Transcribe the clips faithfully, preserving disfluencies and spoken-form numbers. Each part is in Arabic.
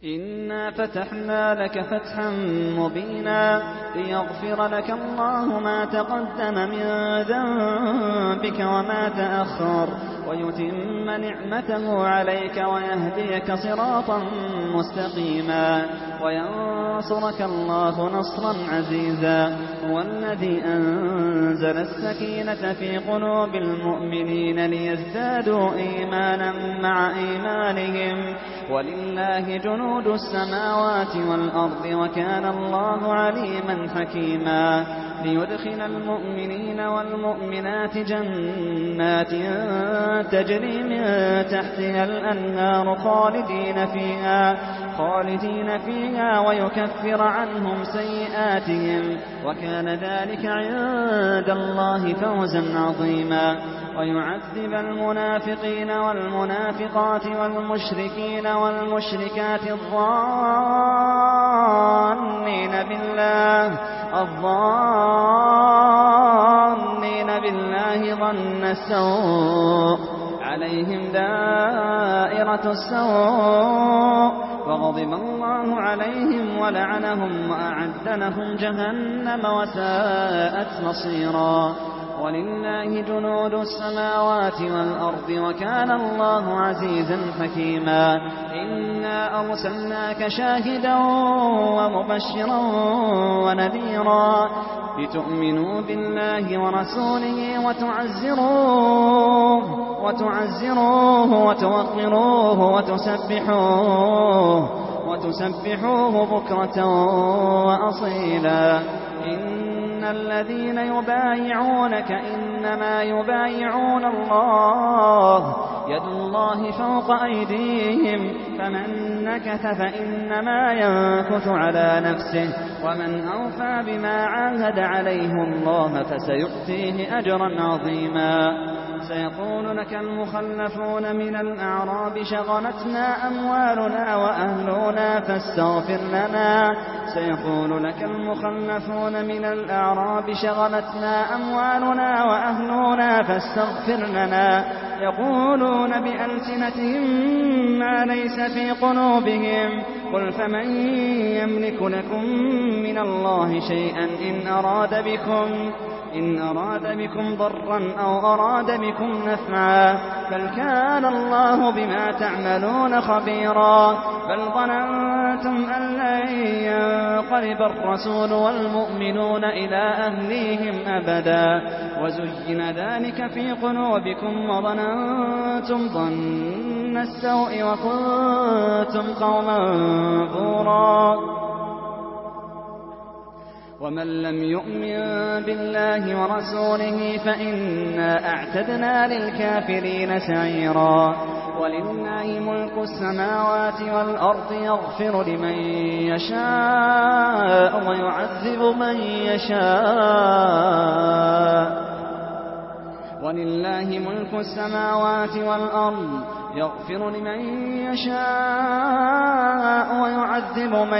إنا فتحنا لك فتحا مبينا ليغفر لك الله ما تقدم من ذنبك وما تأخر ويتم نعمته عليك ويهديك صراطا مستقيما وينصرك الله نصرا عزيزا. هو الذي أنزل السكينة في قلوب المؤمنين ليزدادوا إيمانا مع إيمانهم ولله جنود السماوات والأرض وكان الله عليما حكيما. ليدخل المؤمنين والمؤمنات جنات تجري من تحتها الأنهار خالدين فيها خالدين فيها ويكفر عنهم سيئاتهم وكان ذلك عند الله فوزا عظيما. ويعذب المنافقين والمنافقات والمشركين والمشركات الظانين بالله الظانين بالله ظن السوء عليهم دائرة السوء وغضب الله عليهم ولعنهم وأعد لهم جهنم وساءت مصيرا. ولله جنود السماوات والأرض وكان الله عزيزا حكيما. إنا أرسلناك شاهدا ومبشرا ونذيرا لتؤمنوا بالله ورسوله وتعزروه وتعزروه وتوقروه وتسبحوه وتسبحوه بكرة وأصيلا. إن الذين يبايعونك إنما يبايعون الله يد الله فوق أيديهم فمن نكث فإنما ينكث على نفسه ومن أوفى بما عاهد عليه الله فسيؤتيه أجرا عظيما. سيقول لك المخلفون من الأعراب شغلتنا أموالنا وأهلنا فاستغفر لنا سيقول لك المخلفون من الأعراب شغلتنا أموالنا وأهلنا فاستغفر لنا يقولون بألسنتهم ما ليس في قلوبهم قل فمن يملك لكم من الله شيئا إن أراد بكم إن أراد بكم ضرا أو أراد بكم نفعا بل كان الله بما تعملون خبيرا. بل ظننتم أن لن ينقلب الرسول والمؤمنون إلى أهليهم أبدا وزين ذلك في قلوبكم وظننتم ظن السوء وكنتم قوما بورا. ومن لم يؤمن بالله ورسوله فإنا أعتدنا للكافرين سعيرا. ولله ملك السماوات والأرض يغفر لمن يشاء ويعذب من يشاء ولله ملك السماوات والأرض يغفر لمن يشاء ويعذب من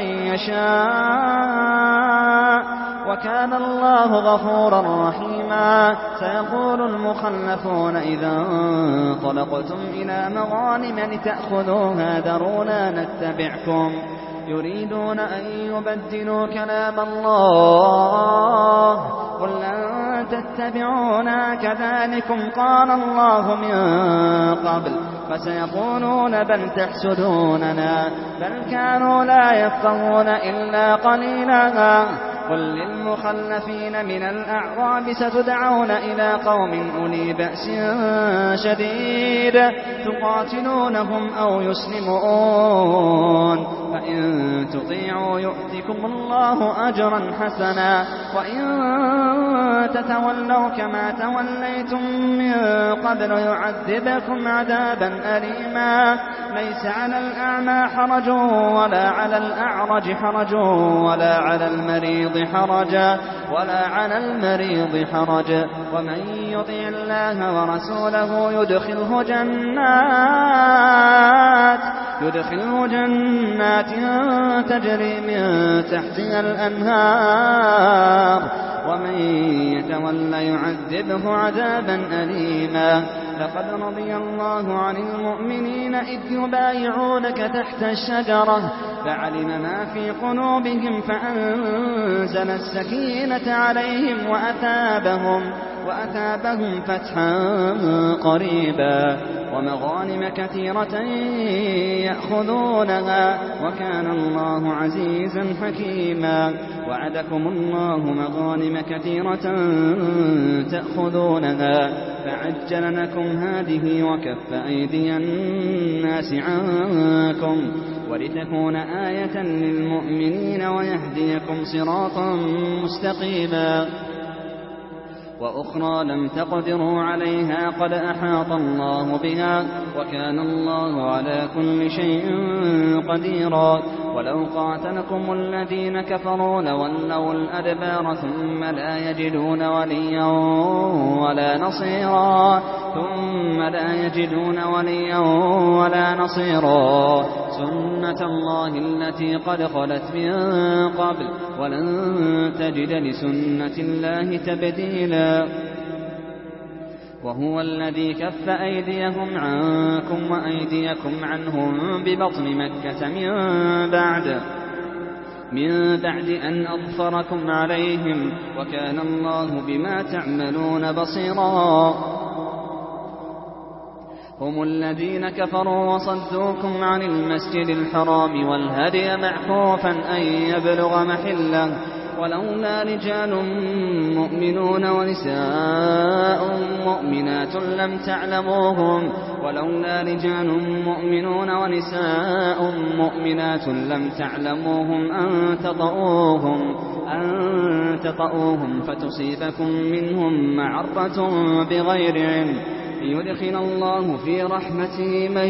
يشاء وكان الله غفورا رحيما. سيقول المخلفون إذا انطلقتم إلى مغانم لتأخذوها ذرونا نتبعكم يريدون أن يبدلوا كلام الله قل لن تتبعونا كذلكم قال الله من قبل فسيقولون بل تحسدوننا بل كانوا لا يفقهون إلا قليلا. قل للمخلفين من الأعراب ستدعون إلى قوم أولي بأس شديد تقاتلونهم أو يسلمون فإن تطيعوا يؤتكم الله أجرا حسنا وإن تتولوا كما توليتم من قبل يعذبكم عذابا أليما. ليس على الأعمى حرج ولا على الأعرج حرج ولا على المريض حرج ولا على المريض حرج ومن يطع الله ورسوله يدخله جنات يدخله جنات تجري من تحتها الأنهار ومن يتولى يعذبه عذابا أليما. لقد رضي الله عن المؤمنين إذ يبايعونك تحت الشجرة فعلم ما في قلوبهم فأنزل السكينة عليهم وأثابهم, وأثابهم فتحا قريبا ومغانم كثيرة يأخذونها وكان الله عزيزا حكيما. وعدكم الله مغانم كثيرة تأخذونها فعجل لكم هذه وكف أيدي الناس عنكم ولتكون آية للمؤمنين ويهديكم صراطا مستقيما. وأخرى لم تقدروا عليها قد أحاط الله بها وكان الله على كل شيء قديرا. ولو قاتلكم الذين كفروا لولوا الأدبار ثم لا يجدون وليا ولا نصيرا ثم لا يجدون وليا ولا نصيرا سنة الله التي قد خلت من قبل ولن تجد لسنة الله تبديلا. وهو الذي كف أيديهم عنكم وأيديكم عنهم ببطن مكة من بعد من بعد أن أظفركم عليهم وكان الله بما تعملون بصيرا. هم الذين كفروا وصدوكم عن المسجد الحرام والهدي معكوفا أن يبلغ محله ولولا رجال مؤمنون ونساء مؤمنات لم تعلموهم ولولا رجال مؤمنون ونساء مؤمنات لم تعلموهم أن تطؤوهم أن تطؤوهم فتصيبكم منهم معرة بغير علم ليدخل الله في رحمته من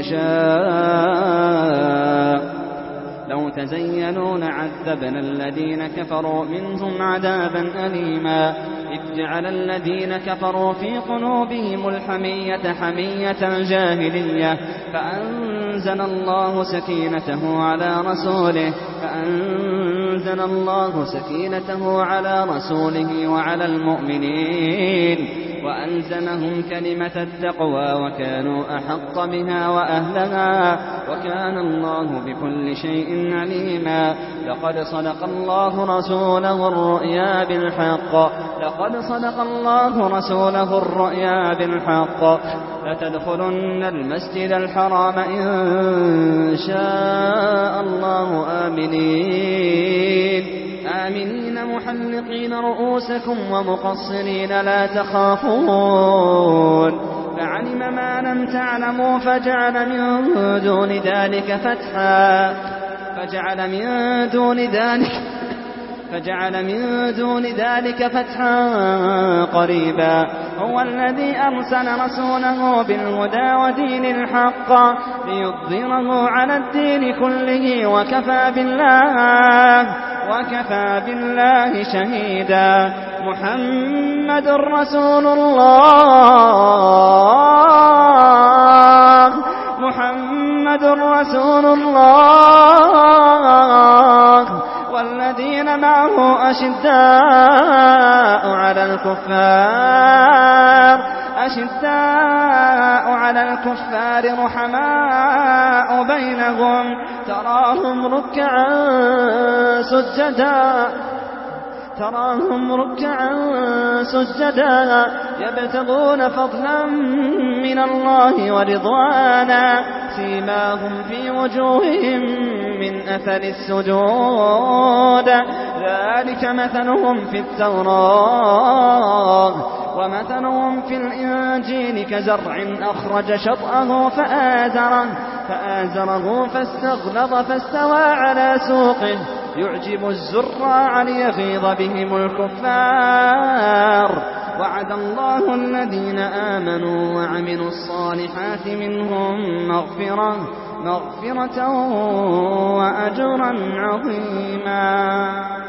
يشاء. لو تزينوا لعذبنا الذين كفروا منهم عذابا أليما. إذ جعل الذين كفروا في قلوبهم الحمية حمية الجاهلية فأنزل الله سكينته على رسوله فأنزل الله سكينته على رسوله وعلى المؤمنين وألزمهم كلمة التقوى وكانوا أحق بها وأهلها وكان الله بكل شيء عليما. لقد صدق الله رسوله الرؤيا بالحق لقد صدق الله رسوله الرؤيا بالحق لتدخلن المسجد الحرام إن شاء الله آمنين آمنين محلقين رؤوسكم ومقصرين لا تخافون فعلم ما لم تعلموا فجعل من دون ذلك فتحا فجعل من دون ذلك فجعل من دون ذلك فتحا قريبا. هو الذي أرسل رسوله بالهدى ودين الحق ليظهره على الدين كله وكفى بالله وكفى بالله شهيدا. محمد رسول الله محمد رسول الله والذين معه أشداء على الكفار أشداء على الكفار رحماء بينهم تراهم ركعا سجدا تراهم ركعا سجدا يبتغون فضلا من الله ورضوانا سيماهم في وجوههم من أثر السجود ذلك مثلهم في التوراة ومثلهم في الإنجيل كزرع أخرج شطأه فآزره فآزره فاستغلظ فاستوى على سوقه يعجب الزراع ليغيظ بهم الكفار. وعد الله الذين آمنوا وعملوا الصالحات منهم مغفرة مغفرة وأجرا عظيما.